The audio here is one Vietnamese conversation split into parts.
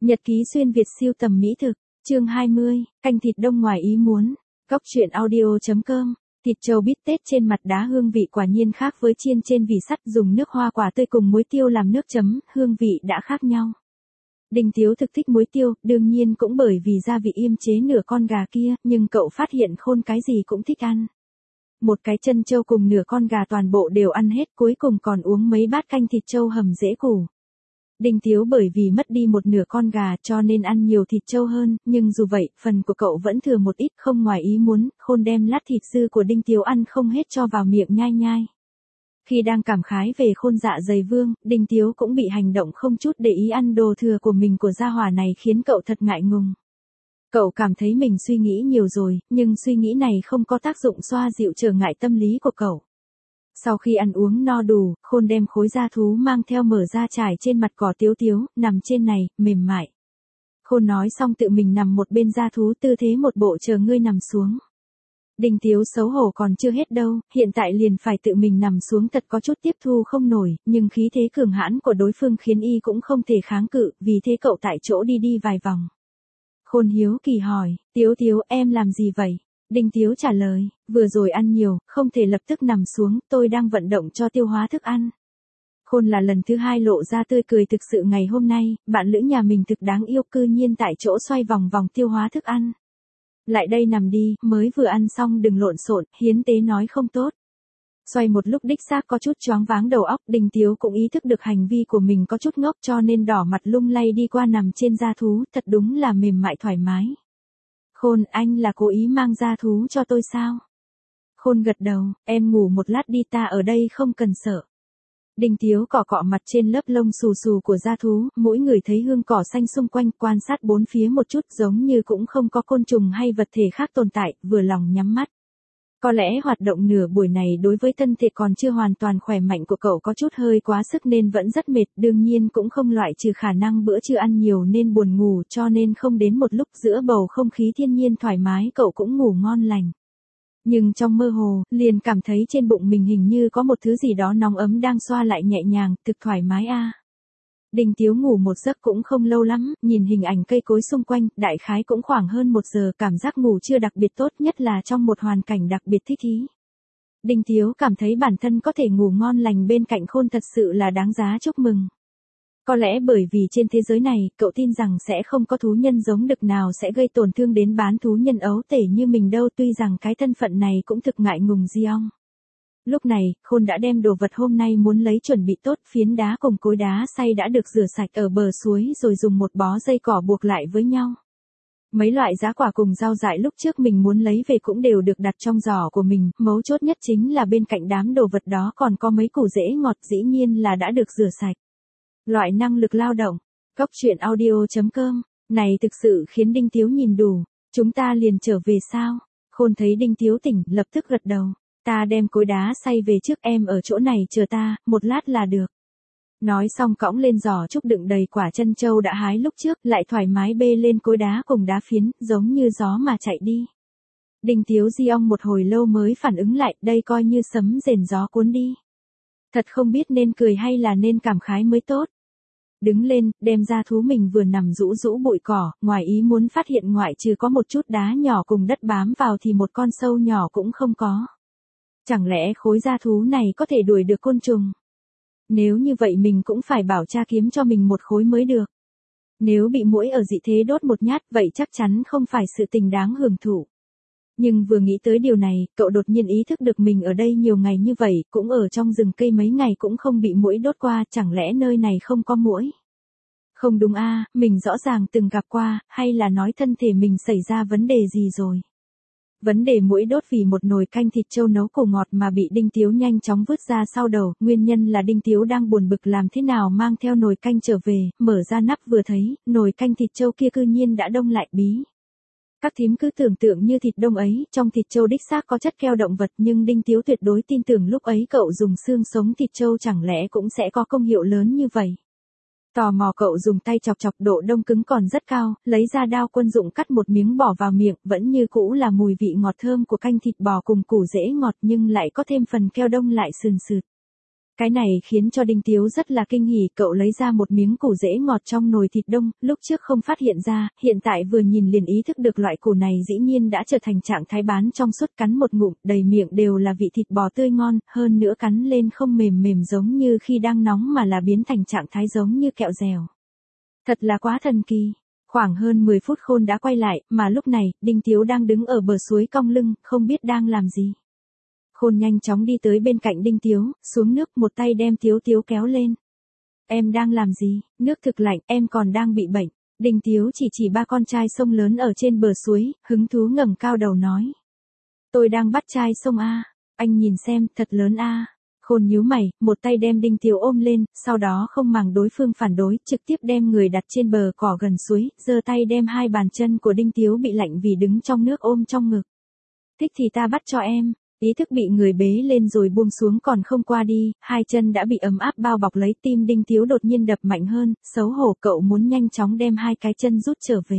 Nhật ký xuyên Việt siêu tầm mỹ thực, chương 20, canh thịt đông ngoài ý muốn. Góc truyện audio.com. Thịt trâu bít tết trên mặt đá hương vị quả nhiên khác với chiên trên vỉ sắt, dùng nước hoa quả tươi cùng muối tiêu làm nước chấm, hương vị đã khác nhau. Đinh Tiếu thực thích muối tiêu, đương nhiên cũng bởi vì gia vị yêm chế nửa con gà kia, nhưng cậu phát hiện Khôn cái gì cũng thích ăn. Một cái chân trâu cùng nửa con gà toàn bộ đều ăn hết, cuối cùng còn uống mấy bát canh thịt trâu hầm dễ củ. Đinh Tiếu bởi vì mất đi một nửa con gà cho nên ăn nhiều thịt trâu hơn, nhưng dù vậy, phần của cậu vẫn thừa một ít, không ngoài ý muốn. Khôn đem lát thịt dư của Đinh Tiếu ăn không hết cho vào miệng nhai nhai. Khi đang cảm khái về Khôn dạ dày vương, Đinh Tiếu cũng bị hành động không chút để ý ăn đồ thừa của mình của gia hỏa này khiến cậu thật ngại ngùng. Cậu cảm thấy mình suy nghĩ nhiều rồi, nhưng suy nghĩ này không có tác dụng xoa dịu trở ngại tâm lý của cậu. Sau khi ăn uống no đủ, Khôn đem khối da thú mang theo mở ra trải trên mặt cỏ Tiếu Tiếu, nằm trên này, mềm mại. Khôn nói xong tự mình nằm một bên da thú, tư thế một bộ chờ ngươi nằm xuống. Đinh Tiếu xấu hổ còn chưa hết đâu, hiện tại liền phải tự mình nằm xuống, thật có chút tiếp thu không nổi, nhưng khí thế cường hãn của đối phương khiến y cũng không thể kháng cự, vì thế cậu tại chỗ đi vài vòng. Khôn hiếu kỳ hỏi, Tiếu Tiếu em làm gì vậy? Đinh Tiếu trả lời, vừa rồi ăn nhiều, không thể lập tức nằm xuống, tôi đang vận động cho tiêu hóa thức ăn. Khôn là lần thứ hai lộ ra tươi cười thực sự ngày hôm nay, bạn lữ nhà mình thực đáng yêu, cư nhiên tại chỗ xoay vòng vòng tiêu hóa thức ăn. Lại đây nằm đi, mới vừa ăn xong đừng lộn xộn, hiến tế nói không tốt. Xoay một lúc đích xác có chút choáng váng đầu óc, Đinh Tiếu cũng ý thức được hành vi của mình có chút ngốc cho nên đỏ mặt lung lay đi qua nằm trên da thú, thật đúng là mềm mại thoải mái. Khôn, anh là cố ý mang da thú cho tôi sao? Khôn gật đầu, em ngủ một lát đi, ta ở đây không cần sợ. Đinh Tiếu cọ cọ mặt trên lớp lông xù xù của da thú, mỗi người thấy hương cỏ xanh xung quanh, quan sát bốn phía một chút, giống như cũng không có côn trùng hay vật thể khác tồn tại, vừa lòng nhắm mắt. Có lẽ hoạt động nửa buổi này đối với thân thể còn chưa hoàn toàn khỏe mạnh của cậu có chút hơi quá sức nên vẫn rất mệt, đương nhiên cũng không loại trừ khả năng bữa trưa ăn nhiều nên buồn ngủ, cho nên không đến một lúc giữa bầu không khí thiên nhiên thoải mái cậu cũng ngủ ngon lành. Nhưng trong mơ hồ, liền cảm thấy trên bụng mình hình như có một thứ gì đó nóng ấm đang xoa lại nhẹ nhàng, thực thoải mái a. Đinh Tiếu ngủ một giấc cũng không lâu lắm, nhìn hình ảnh cây cối xung quanh, đại khái cũng khoảng hơn 1 giờ, cảm giác ngủ chưa đặc biệt tốt, nhất là trong một hoàn cảnh đặc biệt thích ý. Đinh Tiếu cảm thấy bản thân có thể ngủ ngon lành bên cạnh Khôn thật sự là đáng giá chúc mừng. Có lẽ bởi vì trên thế giới này, cậu tin rằng sẽ không có thú nhân giống đực nào sẽ gây tổn thương đến bán thú nhân ấu tể như mình đâu, tuy rằng cái thân phận này cũng thực ngại ngùng Giong. Lúc này, Khôn đã đem đồ vật hôm nay muốn lấy chuẩn bị tốt, phiến đá cùng cối đá xay đã được rửa sạch ở bờ suối rồi dùng một bó dây cỏ buộc lại với nhau. Mấy loại giá quả cùng rau dại lúc trước mình muốn lấy về cũng đều được đặt trong giỏ của mình, mấu chốt nhất chính là bên cạnh đám đồ vật đó còn có mấy củ rễ ngọt, dĩ nhiên là đã được rửa sạch. Loại năng lực lao động, góc truyện audio.com, này thực sự khiến Đinh Tiếu nhìn đủ, chúng ta liền trở về sao? Khôn thấy Đinh Tiếu tỉnh, lập tức gật đầu, ta đem cối đá xay về trước, em ở chỗ này chờ ta, một lát là được. Nói xong cõng lên giỏ trúc đựng đầy quả chân châu đã hái lúc trước, lại thoải mái bê lên cối đá cùng đá phiến, giống như gió mà chạy đi. Đinh Tiếu Giong một hồi lâu mới phản ứng lại, đây coi như sấm rền gió cuốn đi. Thật không biết nên cười hay là nên cảm khái mới tốt. Đứng lên, đem ra thú mình vừa nằm rũ rũ bụi cỏ, ngoài ý muốn phát hiện ngoại trừ có một chút đá nhỏ cùng đất bám vào thì một con sâu nhỏ cũng không có. Chẳng lẽ khối da thú này có thể đuổi được côn trùng? Nếu như vậy mình cũng phải bảo cha kiếm cho mình một khối mới được. Nếu bị muỗi ở dị thế đốt một nhát vậy chắc chắn không phải sự tình đáng hưởng thụ. Nhưng vừa nghĩ tới điều này, cậu đột nhiên ý thức được mình ở đây nhiều ngày như vậy, cũng ở trong rừng cây mấy ngày cũng không bị muỗi đốt qua, chẳng lẽ nơi này không có muỗi? Không đúng a, mình rõ ràng từng gặp qua, hay là nói thân thể mình xảy ra vấn đề gì rồi? Vấn đề muỗi đốt vì một nồi canh thịt trâu nấu củ ngọt mà bị Đinh Tiếu nhanh chóng vứt ra sau đầu, nguyên nhân là Đinh Tiếu đang buồn bực làm thế nào mang theo nồi canh trở về, mở ra nắp vừa thấy, nồi canh thịt trâu kia cư nhiên đã đông lại bí. Các thím cứ tưởng tượng như thịt đông ấy, trong thịt trâu đích xác có chất keo động vật nhưng Đinh Tiếu tuyệt đối tin tưởng lúc ấy cậu dùng xương sống thịt trâu chẳng lẽ cũng sẽ có công hiệu lớn như vậy. Tò mò cậu dùng tay chọc chọc, độ đông cứng còn rất cao, lấy ra đao quân dụng cắt một miếng bỏ vào miệng, vẫn như cũ là mùi vị ngọt thơm của canh thịt bò cùng củ rễ ngọt nhưng lại có thêm phần keo đông lại sườn sượt. Cái này khiến cho Đinh Tiếu rất là kinh hỉ, cậu lấy ra một miếng củ dễ ngọt trong nồi thịt đông, lúc trước không phát hiện ra, hiện tại vừa nhìn liền ý thức được loại củ này dĩ nhiên đã trở thành trạng thái bán trong suốt, cắn một ngụm, đầy miệng đều là vị thịt bò tươi ngon, hơn nữa cắn lên không mềm mềm giống như khi đang nóng mà là biến thành trạng thái giống như kẹo dẻo. Thật là quá thần kỳ. Khoảng hơn 10 phút Khôn đã quay lại, mà lúc này, Đinh Tiếu đang đứng ở bờ suối cong lưng, không biết đang làm gì. Khôn nhanh chóng đi tới bên cạnh Đinh Tiếu, xuống nước một tay đem Tiếu Tiếu kéo lên. Em đang làm gì? Nước thực lạnh, em còn đang bị bệnh. Đinh Tiếu chỉ ba con trai sông lớn ở trên bờ suối, hứng thú ngẩng cao đầu nói. Tôi đang bắt trai sông a, anh nhìn xem, thật lớn a. Khôn nhíu mày, một tay đem Đinh Tiếu ôm lên, sau đó không màng đối phương phản đối, trực tiếp đem người đặt trên bờ cỏ gần suối, giơ tay đem hai bàn chân của Đinh Tiếu bị lạnh vì đứng trong nước ôm trong ngực. Thích thì ta bắt cho em. Ý thức bị người bế lên rồi buông xuống còn không qua đi, hai chân đã bị ấm áp bao bọc lấy, tim Đinh Tiếu đột nhiên đập mạnh hơn, xấu hổ cậu muốn nhanh chóng đem hai cái chân rút trở về.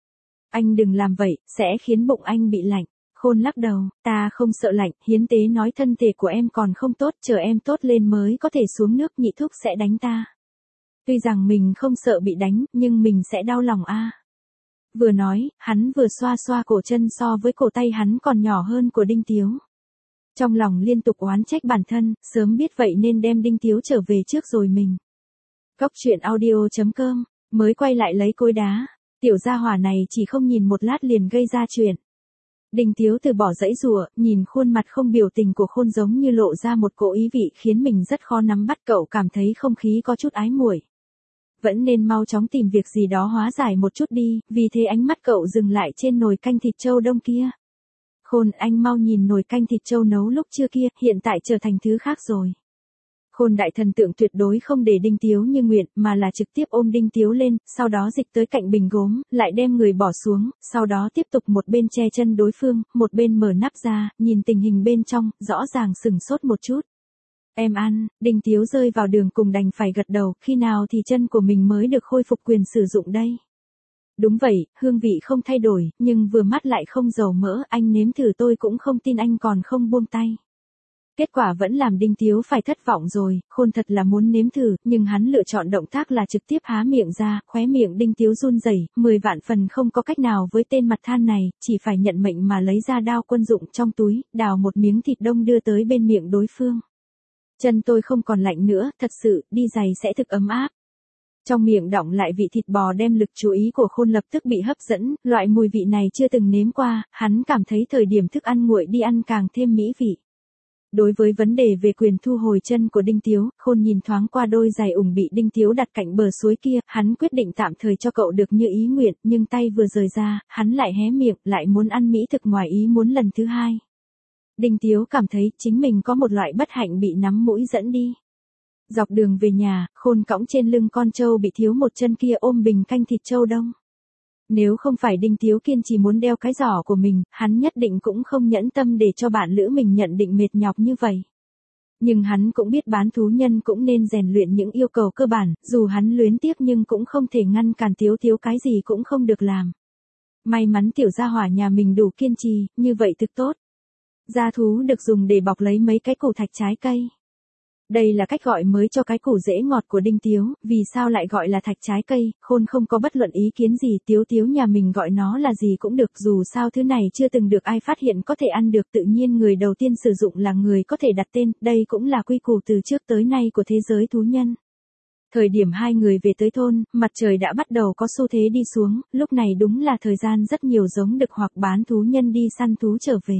Anh đừng làm vậy, sẽ khiến bụng anh bị lạnh. Khôn lắc đầu, ta không sợ lạnh, hiến tế nói thân thể của em còn không tốt, chờ em tốt lên mới có thể xuống nước, nhị thúc sẽ đánh ta. Tuy rằng mình không sợ bị đánh, nhưng mình sẽ đau lòng a. Vừa nói, hắn vừa xoa xoa cổ chân so với cổ tay hắn còn nhỏ hơn của Đinh Tiếu. Trong lòng liên tục oán trách bản thân, sớm biết vậy nên đem Đinh Tiếu trở về trước rồi mình. Cốc truyện audio.com, mới quay lại lấy cối đá. Tiểu gia hỏa này chỉ không nhìn một lát liền gây ra chuyện. Đinh Tiếu từ bỏ dãy rùa, nhìn khuôn mặt không biểu tình của Khôn giống như lộ ra một cỗ ý vị khiến mình rất khó nắm bắt, cậu cảm thấy không khí có chút ái muội. Vẫn nên mau chóng tìm việc gì đó hóa giải một chút đi, vì thế ánh mắt cậu dừng lại trên nồi canh thịt trâu đông kia. Khôn, anh mau nhìn nồi canh thịt trâu nấu lúc trưa kia, hiện tại trở thành thứ khác rồi. Khôn đại thần tượng tuyệt đối không để Đinh Tiếu như nguyện, mà là trực tiếp ôm Đinh Tiếu lên, sau đó dịch tới cạnh bình gốm, lại đem người bỏ xuống, sau đó tiếp tục một bên che chân đối phương, một bên mở nắp ra, nhìn tình hình bên trong, rõ ràng sửng sốt một chút. Em ăn, Đinh Tiếu rơi vào đường cùng đành phải gật đầu, khi nào thì chân của mình mới được khôi phục quyền sử dụng đây? Đúng vậy, hương vị không thay đổi, nhưng vừa mắt lại không dầu mỡ, anh nếm thử tôi cũng không tin anh còn không buông tay. Kết quả vẫn làm Đinh Tiếu phải thất vọng rồi, Khôn thật là muốn nếm thử, nhưng hắn lựa chọn động tác là trực tiếp há miệng ra, khóe miệng Đinh Tiếu run rẩy, 10 vạn phần không có cách nào với tên mặt than này, chỉ phải nhận mệnh mà lấy ra đao quân dụng trong túi, đào một miếng thịt đông đưa tới bên miệng đối phương. Chân tôi không còn lạnh nữa, thật sự, đi giày sẽ thực ấm áp. Trong miệng đọng lại vị thịt bò đem lực chú ý của Khôn lập tức bị hấp dẫn, loại mùi vị này chưa từng nếm qua, hắn cảm thấy thời điểm thức ăn nguội đi ăn càng thêm mỹ vị. Đối với vấn đề về quyền thu hồi chân của Đinh Tiếu, Khôn nhìn thoáng qua đôi giày ủng bị Đinh Tiếu đặt cạnh bờ suối kia, hắn quyết định tạm thời cho cậu được như ý nguyện, nhưng tay vừa rời ra, hắn lại hé miệng, lại muốn ăn mỹ thực ngoài ý muốn lần thứ hai. Đinh Tiếu cảm thấy chính mình có một loại bất hạnh bị nắm mũi dẫn đi. Dọc đường về nhà, Khôn cõng trên lưng con trâu bị thiếu một chân kia ôm bình canh thịt trâu đông. Nếu không phải Đinh Tiếu kiên trì muốn đeo cái giỏ của mình, hắn nhất định cũng không nhẫn tâm để cho bạn lữ mình nhận định mệt nhọc như vậy. Nhưng hắn cũng biết bán thú nhân cũng nên rèn luyện những yêu cầu cơ bản, dù hắn luyến tiếc nhưng cũng không thể ngăn cản Tiếu cái gì cũng không được làm. May mắn tiểu gia hỏa nhà mình đủ kiên trì, như vậy thực tốt. Gia thú được dùng để bọc lấy mấy cái củ thạch trái cây. Đây là cách gọi mới cho cái củ rễ ngọt của Đinh Tiếu, vì sao lại gọi là thạch trái cây, Khôn không có bất luận ý kiến gì, Tiếu nhà mình gọi nó là gì cũng được, dù sao thứ này chưa từng được ai phát hiện có thể ăn được, tự nhiên người đầu tiên sử dụng là người có thể đặt tên, đây cũng là quy củ từ trước tới nay của thế giới thú nhân. Thời điểm hai người về tới thôn, mặt trời đã bắt đầu có xu thế đi xuống, lúc này đúng là thời gian rất nhiều giống đực hoặc bán thú nhân đi săn thú trở về.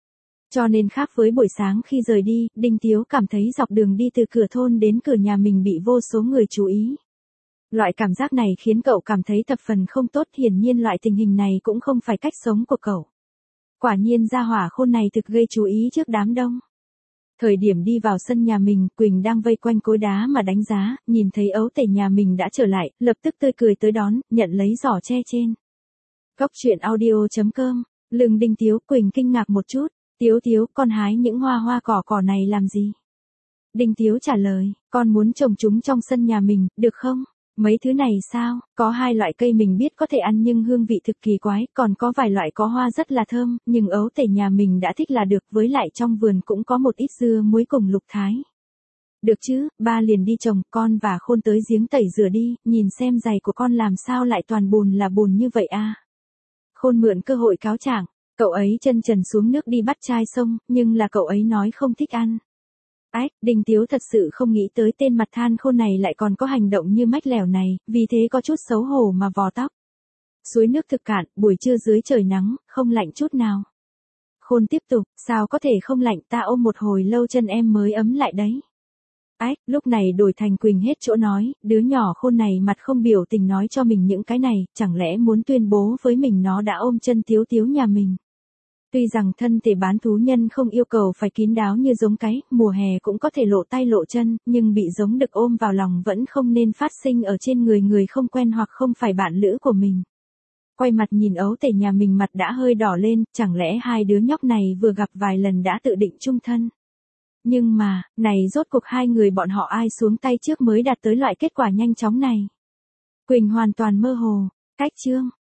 Cho nên khác với buổi sáng khi rời đi, Đinh Tiếu cảm thấy dọc đường đi từ cửa thôn đến cửa nhà mình bị vô số người chú ý. Loại cảm giác này khiến cậu cảm thấy thập phần không tốt, hiển nhiên loại tình hình này cũng không phải cách sống của cậu. Quả nhiên gia hỏa Khôn này thực gây chú ý trước đám đông. Thời điểm đi vào sân nhà mình, Quỳnh đang vây quanh cối đá mà đánh giá, nhìn thấy ấu tể nhà mình đã trở lại, lập tức tươi cười tới đón, nhận lấy giỏ tre trên. Cốc truyện audio.com, lưng Đinh Tiếu, Quỳnh kinh ngạc một chút. Tiếu, con hái những hoa cỏ này làm gì? Đinh Tiếu trả lời, con muốn trồng chúng trong sân nhà mình, được không? Mấy thứ này sao? Có hai loại cây mình biết có thể ăn nhưng hương vị thực kỳ quái, còn có vài loại có hoa rất là thơm, nhưng ấu tể nhà mình đã thích là được, với lại trong vườn cũng có một ít dưa muối cùng lục thái. Được chứ, ba liền đi chồng con và Khôn tới giếng tẩy rửa đi, nhìn xem giày của con làm sao lại toàn bùn là bùn như vậy à. Khôn mượn cơ hội cáo trạng, cậu ấy chân trần xuống nước đi bắt chai sông, nhưng là cậu ấy nói không thích ăn. Ách, Đinh Tiếu thật sự không nghĩ tới tên mặt than Khôn này lại còn có hành động như mách lẻo này, vì thế có chút xấu hổ mà vò tóc. Suối nước thực cạn, buổi trưa dưới trời nắng, không lạnh chút nào. Khôn tiếp tục, sao có thể không lạnh, ta ôm một hồi lâu chân em mới ấm lại đấy. Ách, lúc này đổi thành Quỳnh hết chỗ nói, đứa nhỏ Khôn này mặt không biểu tình nói cho mình những cái này, chẳng lẽ muốn tuyên bố với mình nó đã ôm chân Tiếu Tiếu nhà mình. Tuy rằng thân thể bán thú nhân không yêu cầu phải kín đáo như giống cái, mùa hè cũng có thể lộ tay lộ chân, nhưng bị giống đực ôm vào lòng vẫn không nên phát sinh ở trên người người không quen hoặc không phải bạn lữ của mình. Quay mặt nhìn ấu tể nhà mình mặt đã hơi đỏ lên, chẳng lẽ hai đứa nhóc này vừa gặp vài lần đã tự định chung thân. Nhưng mà, này rốt cuộc hai người bọn họ ai xuống tay trước mới đạt tới loại kết quả nhanh chóng này. Quỳnh hoàn toàn mơ hồ, cách chương.